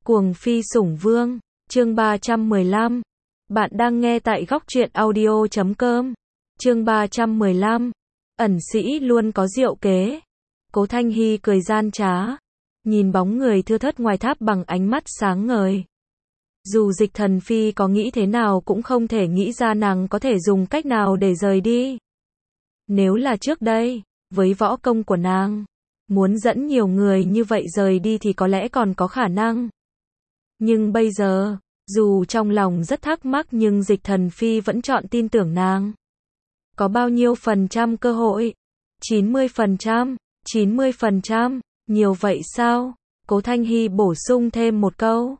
Cuồng phi sủng vương, chương 315. Bạn đang nghe tại góc truyện audio.com. Chương 315. Ẩn sĩ luôn có diệu kế. Cố Thanh Hy cười gian trá, nhìn bóng người thưa thớt ngoài tháp bằng ánh mắt sáng ngời. Dù Dịch Thần Phi có nghĩ thế nào cũng không thể nghĩ ra nàng có thể dùng cách nào để rời đi. Nếu là trước đây, với võ công của nàng, muốn dẫn nhiều người như vậy rời đi thì có lẽ còn có khả năng. Nhưng bây giờ, dù trong lòng rất thắc mắc nhưng Dịch Thần Phi vẫn chọn tin tưởng nàng. Có bao nhiêu phần trăm cơ hội? 90%, 90%, nhiều vậy sao? Cố Thanh Hy bổ sung thêm một câu.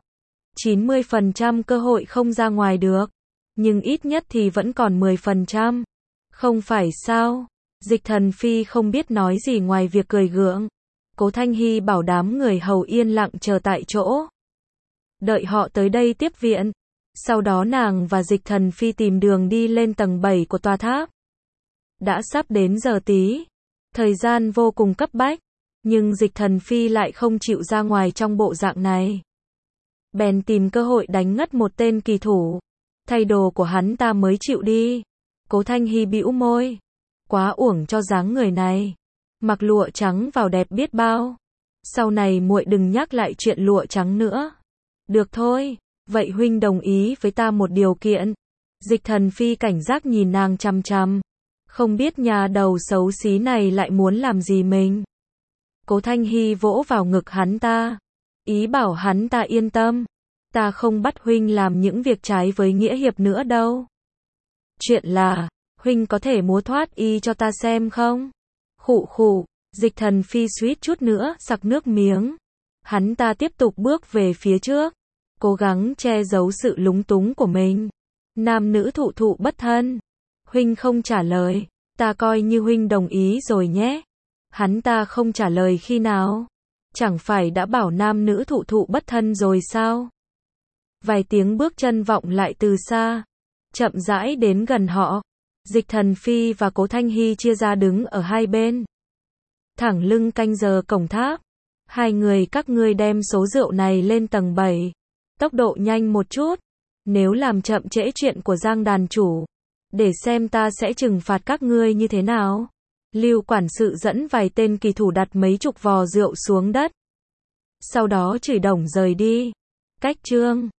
90% cơ hội không ra ngoài được, nhưng ít nhất thì vẫn còn 10%. Không phải sao? Dịch Thần Phi không biết nói gì ngoài việc cười gượng. Cố Thanh Hy bảo đám người hầu yên lặng chờ tại chỗ, đợi họ tới đây tiếp viện. Sau đó nàng và Dịch Thần Phi tìm đường đi lên tầng 7 của tòa tháp. Đã sắp đến giờ tí, thời gian vô cùng cấp bách, nhưng Dịch Thần Phi lại không chịu ra ngoài trong bộ dạng này. Bèn tìm cơ hội đánh ngất một tên kỳ thủ. Thay đồ của hắn ta mới chịu đi. Cố Thanh Hy bĩu môi, quá uổng cho dáng người này, mặc lụa trắng vào đẹp biết bao. Sau này muội đừng nhắc lại chuyện lụa trắng nữa. Được thôi, vậy huynh đồng ý với ta một điều kiện. Dịch Thần Phi cảnh giác nhìn nàng chằm chằm, không biết nhà đầu xấu xí này lại muốn làm gì mình. Cố Thanh Hy vỗ vào ngực hắn ta, ý bảo hắn ta yên tâm, ta không bắt huynh làm những việc trái với nghĩa hiệp nữa đâu. Chuyện là, huynh có thể múa thoát y cho ta xem không? Khụ khụ, Dịch Thần Phi suýt chút nữa sặc nước miếng. Hắn ta tiếp tục bước về phía trước, cố gắng che giấu sự lúng túng của mình. Nam nữ thụ thụ bất thân. Huynh không trả lời, ta coi như huynh đồng ý rồi nhé. Hắn ta không trả lời khi nào? Chẳng phải đã bảo nam nữ thụ thụ bất thân rồi sao? Vài tiếng bước chân vọng lại từ xa, chậm rãi đến gần họ. Dịch Thần Phi và Cố Thanh Hy chia ra đứng ở hai bên, thẳng lưng canh giờ cổng tháp. Hai người các ngươi đem số rượu này lên tầng 7. Tốc độ nhanh một chút, nếu làm chậm trễ chuyện của Giang đàn chủ, để xem ta sẽ trừng phạt các ngươi như thế nào. Lưu quản sự dẫn vài tên kỳ thủ đặt mấy chục vò rượu xuống đất, sau đó chửi đổng rời đi. Cách chương